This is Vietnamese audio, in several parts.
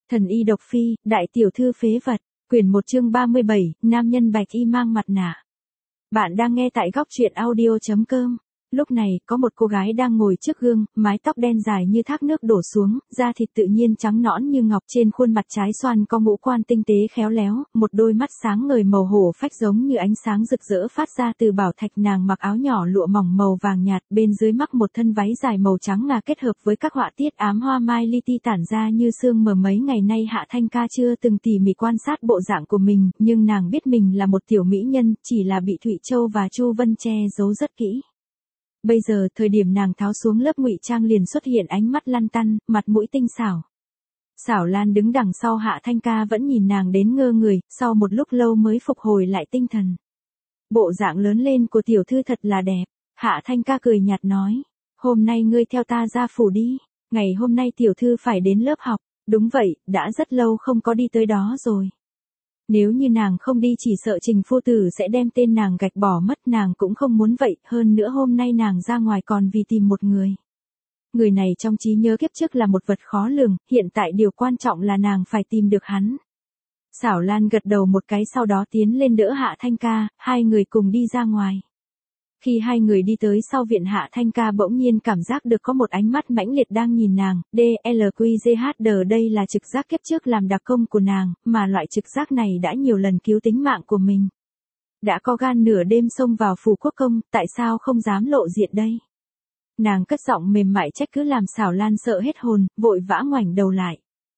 Thần y độc phi, đại tiểu thư phế vật, quyển 1 chương 37, nam nhân bạch y mang mặt nạ. Bạn đang nghe tại góc truyện audio.com. Lúc này, có một cô gái đang ngồi trước gương, mái tóc đen dài như thác nước đổ xuống, da thịt tự nhiên trắng nõn như ngọc, trên khuôn mặt trái xoan có ngũ quan tinh tế khéo léo, một đôi mắt sáng ngời màu hổ phách giống như ánh sáng rực rỡ phát ra từ bảo thạch. Nàng mặc áo nhỏ lụa mỏng màu vàng nhạt, bên dưới mắc một thân váy dài màu trắng ngà kết hợp với các họa tiết ám hoa mai li ti tản ra như sương mờ. Mấy ngày nay Hạ Thanh Ca chưa từng tỉ mỉ quan sát bộ dạng của mình, nhưng nàng biết mình là một tiểu mỹ nhân, chỉ là bị Thụy Châu và Chu Vân che giấu rất kỹ. Bây giờ, thời điểm nàng tháo xuống lớp ngụy trang liền xuất hiện ánh mắt lăn tăn, mặt mũi tinh xảo. Xảo Lan đứng đằng sau Hạ Thanh Ca vẫn nhìn nàng đến ngơ người, sau một lúc lâu mới phục hồi lại tinh thần. Bộ dạng lớn lên của tiểu thư thật là đẹp. Hạ Thanh Ca cười nhạt nói, hôm nay ngươi theo ta ra phủ đi, ngày hôm nay tiểu thư phải đến lớp học. Đúng vậy, đã rất lâu không có đi tới đó rồi. Nếu như nàng không đi chỉ sợ Trình phu tử sẽ đem tên nàng gạch bỏ mất, nàng cũng không muốn vậy, hơn nữa hôm nay nàng ra ngoài còn vì tìm một người. Người này trong trí nhớ kiếp trước là một vật khó lường, hiện tại điều quan trọng là nàng phải tìm được hắn. Xảo Lan gật đầu một cái sau đó tiến lên đỡ Hạ Thanh Ca, hai người cùng đi ra ngoài. Khi hai người đi tới sau viện Hạ Thanh Ca bỗng nhiên cảm giác được có một ánh mắt mãnh liệt đang nhìn nàng. DLQZHD, đây là trực giác kiếp trước làm đặc công của nàng, mà loại trực giác này đã nhiều lần cứu tính mạng của mình. Đã có gan nửa đêm xông vào phủ quốc công, tại sao không dám lộ diện đây? Nàng cất giọng mềm mại trách cứ làm Xảo Lan sợ hết hồn, vội vã ngoảnh đầu lại.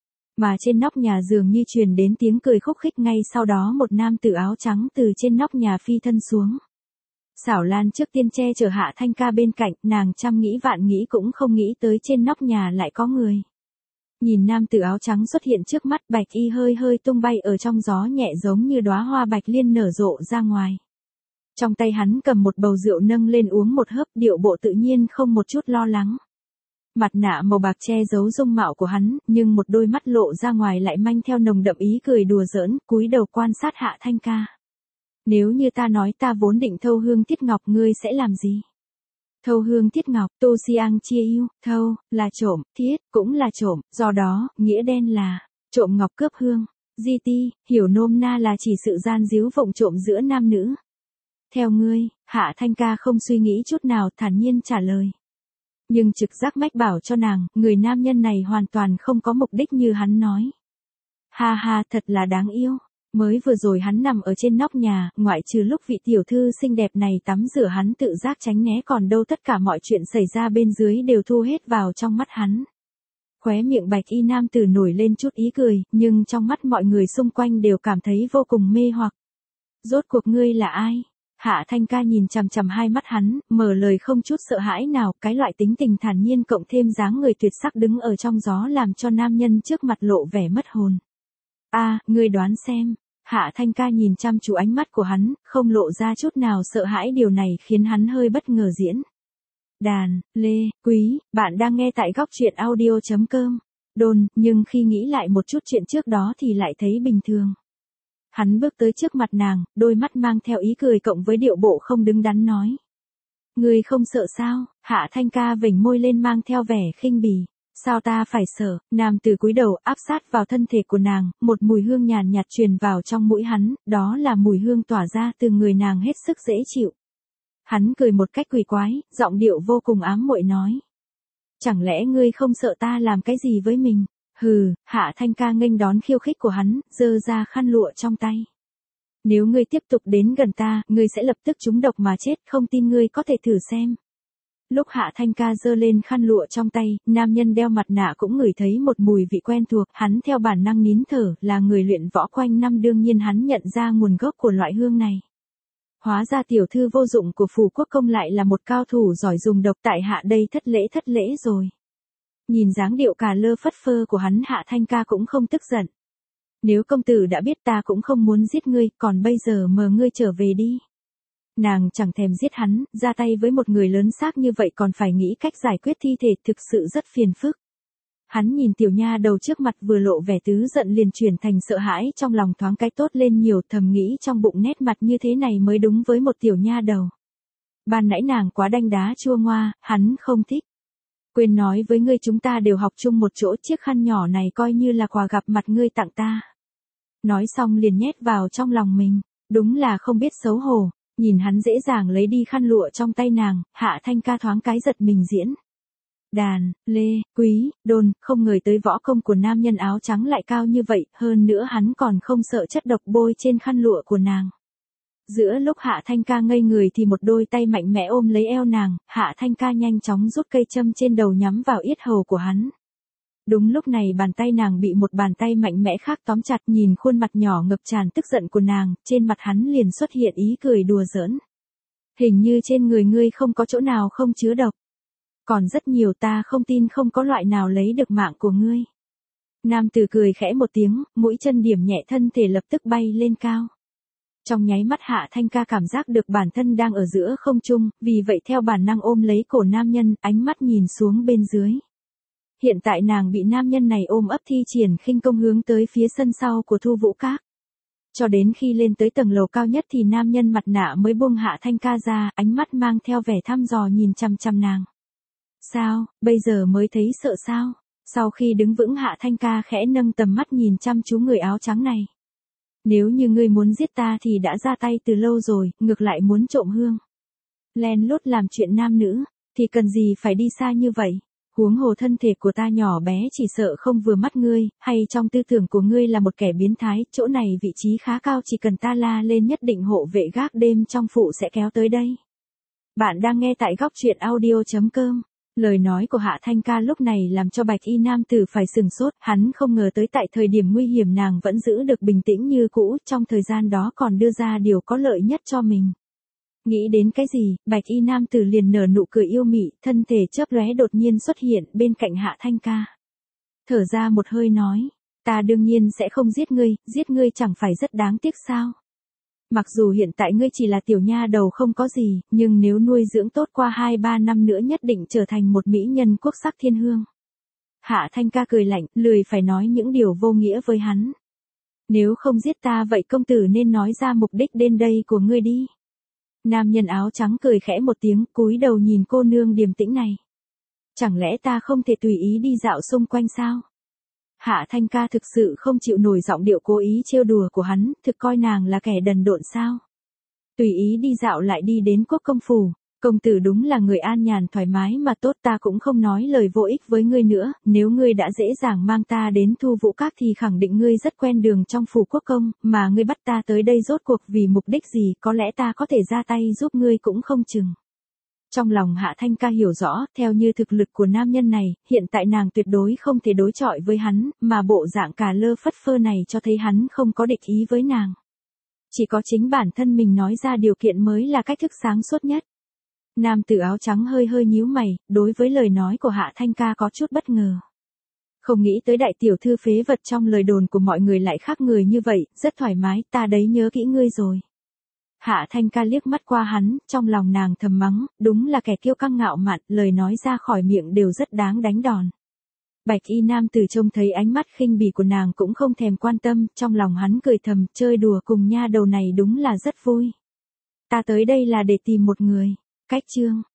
Mà trên nóc nhà dường như truyền đến tiếng cười khúc khích, ngay sau đó một nam tử áo trắng từ trên nóc nhà phi thân xuống. Xảo Lan trước tiên che chở Hạ Thanh Ca bên cạnh, nàng trăm nghĩ vạn nghĩ cũng không nghĩ tới trên nóc nhà lại có người. Nhìn nam tử áo trắng xuất hiện trước mắt, bạch y hơi hơi tung bay ở trong gió nhẹ giống như đóa hoa bạch liên nở rộ ra ngoài. Trong tay hắn cầm một bầu rượu nâng lên uống một hớp, điệu bộ tự nhiên không một chút lo lắng. Mặt nạ màu bạc che giấu dung mạo của hắn, nhưng một đôi mắt lộ ra ngoài lại mang theo nồng đậm ý cười đùa giỡn, cúi đầu quan sát Hạ Thanh Ca. Nếu như ta nói ta vốn định thâu hương thiết ngọc, ngươi sẽ làm gì? Thâu hương thiết ngọc, Tô Siang chia yêu, thâu, là trộm, thiết, cũng là trộm, do đó, nghĩa đen là, trộm ngọc cướp hương. GT, hiểu nôm na là chỉ sự gian díu vụng trộm giữa nam nữ. Theo ngươi, Hạ Thanh Ca không suy nghĩ chút nào, thản nhiên trả lời. Nhưng trực giác mách bảo cho nàng, người nam nhân này hoàn toàn không có mục đích như hắn nói. Ha ha, thật là đáng yêu. Mới vừa rồi hắn nằm ở trên nóc nhà, ngoại trừ lúc vị tiểu thư xinh đẹp này tắm rửa hắn tự giác tránh né, còn đâu tất cả mọi chuyện xảy ra bên dưới đều thu hết vào trong mắt hắn. Khóe miệng bạch y nam tử nổi lên chút ý cười, nhưng trong mắt mọi người xung quanh đều cảm thấy vô cùng mê hoặc. Rốt cuộc ngươi là ai? Hạ Thanh Ca nhìn chằm chằm hai mắt hắn, mở lời không chút sợ hãi nào, cái loại tính tình thản nhiên cộng thêm dáng người tuyệt sắc đứng ở trong gió làm cho nam nhân trước mặt lộ vẻ mất hồn. Ngươi đoán xem. Hạ Thanh Ca nhìn chăm chú ánh mắt của hắn, không lộ ra chút nào sợ hãi, điều này khiến hắn hơi bất ngờ. Diễn đàn, Lê, Quý, bạn đang nghe tại góc truyện audio.com. Đồn, nhưng khi nghĩ lại một chút chuyện trước đó thì lại thấy bình thường. Hắn bước tới trước mặt nàng, đôi mắt mang theo ý cười cộng với điệu bộ không đứng đắn nói. Ngươi không sợ sao? Hạ Thanh Ca vểnh môi lên mang theo vẻ khinh bỉ. Sao ta phải sợ? Nam tử cúi đầu áp sát vào thân thể của nàng, một mùi hương nhàn nhạt truyền vào trong mũi hắn, đó là mùi hương tỏa ra từ người nàng hết sức dễ chịu. Hắn cười một cách quỷ quái, giọng điệu vô cùng ám muội nói. Chẳng lẽ ngươi không sợ ta làm cái gì với mình? Hừ, Hạ Thanh Ca nghênh đón khiêu khích của hắn, giơ ra khăn lụa trong tay. Nếu ngươi tiếp tục đến gần ta, ngươi sẽ lập tức trúng độc mà chết, không tin ngươi có thể thử xem. Lúc Hạ Thanh Ca giơ lên khăn lụa trong tay, nam nhân đeo mặt nạ cũng ngửi thấy một mùi vị quen thuộc, hắn theo bản năng nín thở, là người luyện võ quanh năm, đương nhiên hắn nhận ra nguồn gốc của loại hương này. Hóa ra tiểu thư vô dụng của phủ quốc công lại là một cao thủ giỏi dùng độc, tại hạ đây thất lễ rồi. Nhìn dáng điệu cà lơ phất phơ của hắn, Hạ Thanh Ca cũng không tức giận. Nếu công tử đã biết ta cũng không muốn giết ngươi, còn bây giờ mời ngươi trở về đi. Nàng chẳng thèm giết hắn, ra tay với một người lớn xác như vậy còn phải nghĩ cách giải quyết thi thể, thực sự rất phiền phức. Hắn nhìn tiểu nha đầu trước mặt vừa lộ vẻ tứ giận liền chuyển thành sợ hãi, trong lòng thoáng cái tốt lên nhiều, thầm nghĩ trong bụng nét mặt như thế này mới đúng với một tiểu nha đầu. Ban nãy nàng quá đanh đá chua ngoa, hắn không thích. Quên nói với ngươi chúng ta đều học chung một chỗ, chiếc khăn nhỏ này coi như là quà gặp mặt ngươi tặng ta. Nói xong liền nhét vào trong lòng mình, đúng là không biết xấu hổ, nhìn hắn dễ dàng lấy đi khăn lụa trong tay nàng, Hạ Thanh Ca thoáng cái giật mình diễn. Đàn, Lê, Quý, Đôn, không ngờ tới võ công của nam nhân áo trắng lại cao như vậy, hơn nữa hắn còn không sợ chất độc bôi trên khăn lụa của nàng. Giữa lúc Hạ Thanh Ca ngây người thì một đôi tay mạnh mẽ ôm lấy eo nàng, Hạ Thanh Ca nhanh chóng rút cây châm trên đầu nhắm vào yết hầu của hắn. Đúng lúc này bàn tay nàng bị một bàn tay mạnh mẽ khác tóm chặt, nhìn khuôn mặt nhỏ ngập tràn tức giận của nàng, trên mặt hắn liền xuất hiện ý cười đùa giỡn. Hình như trên người ngươi không có chỗ nào không chứa độc. Còn rất nhiều, ta không tin không có loại nào lấy được mạng của ngươi. Nam tử cười khẽ một tiếng, mũi chân điểm nhẹ, thân thể lập tức bay lên cao. Trong nháy mắt Hạ Thanh Ca cảm giác được bản thân đang ở giữa không trung, vì vậy theo bản năng ôm lấy cổ nam nhân, ánh mắt nhìn xuống bên dưới. Hiện tại nàng bị nam nhân này ôm ấp thi triển khinh công hướng tới phía sân sau của Thu Vũ Các. Cho đến khi lên tới tầng lầu cao nhất thì nam nhân mặt nạ mới buông Hạ Thanh Ca ra, ánh mắt mang theo vẻ thăm dò nhìn chăm chăm nàng. Sao, bây giờ mới thấy sợ sao? Sau khi đứng vững Hạ Thanh Ca khẽ nâng tầm mắt nhìn chăm chú người áo trắng này. Nếu như ngươi muốn giết ta thì đã ra tay từ lâu rồi, ngược lại muốn trộm hương. Len lút làm chuyện nam nữ, thì cần gì phải đi xa như vậy? Huống hồ thân thể của ta nhỏ bé chỉ sợ không vừa mắt ngươi, hay trong tư tưởng của ngươi là một kẻ biến thái, chỗ này vị trí khá cao, chỉ cần ta la lên nhất định hộ vệ gác đêm trong phủ sẽ kéo tới đây. Bạn đang nghe tại góc truyện audio.com. Lời nói của Hạ Thanh Ca lúc này làm cho bạch y nam tử phải sừng sốt, hắn không ngờ tới tại thời điểm nguy hiểm nàng vẫn giữ được bình tĩnh như cũ, trong thời gian đó còn đưa ra điều có lợi nhất cho mình. Nghĩ đến cái gì, bạch y nam tử liền nở nụ cười yêu mị, thân thể chớp lóe đột nhiên xuất hiện bên cạnh Hạ Thanh Ca. Thở ra một hơi nói, ta đương nhiên sẽ không giết ngươi chẳng phải rất đáng tiếc sao? Mặc dù hiện tại ngươi chỉ là tiểu nha đầu không có gì, nhưng nếu nuôi dưỡng tốt qua 2-3 năm nữa nhất định trở thành một mỹ nhân quốc sắc thiên hương. Hạ Thanh Ca cười lạnh, lười phải nói những điều vô nghĩa với hắn. Nếu không giết ta vậy công tử nên nói ra mục đích đến đây của ngươi đi. Nam nhân áo trắng cười khẽ một tiếng, cúi đầu nhìn cô nương điềm tĩnh này. Chẳng lẽ ta không thể tùy ý đi dạo xung quanh sao? Hạ Thanh Ca thực sự không chịu nổi giọng điệu cố ý trêu đùa của hắn, thực coi nàng là kẻ đần độn sao? Tùy ý đi dạo lại đi đến quốc công phủ, công tử đúng là người an nhàn thoải mái mà tốt, ta cũng không nói lời vô ích với ngươi nữa, nếu ngươi đã dễ dàng mang ta đến Thu Vũ Các thì khẳng định ngươi rất quen đường trong phủ quốc công, mà ngươi bắt ta tới đây rốt cuộc vì mục đích gì, có lẽ ta có thể ra tay giúp ngươi cũng không chừng. Trong lòng Hạ Thanh Ca hiểu rõ, theo như thực lực của nam nhân này, hiện tại nàng tuyệt đối không thể đối chọi với hắn, mà bộ dạng cà lơ phất phơ này cho thấy hắn không có địch ý với nàng. Chỉ có chính bản thân mình nói ra điều kiện mới là cách thức sáng suốt nhất. Nam tử áo trắng hơi hơi nhíu mày, đối với lời nói của Hạ Thanh Ca có chút bất ngờ. Không nghĩ tới đại tiểu thư phế vật trong lời đồn của mọi người lại khác người như vậy, rất thoải mái, ta đấy nhớ kỹ ngươi rồi. Hạ Thanh Ca liếc mắt qua hắn, trong lòng nàng thầm mắng, đúng là kẻ kiêu căng ngạo mạn, lời nói ra khỏi miệng đều rất đáng đánh đòn. Bạch y nam tử trông thấy ánh mắt khinh bỉ của nàng cũng không thèm quan tâm, trong lòng hắn cười thầm, chơi đùa cùng nha đầu này đúng là rất vui. Ta tới đây là để tìm một người. Cách chương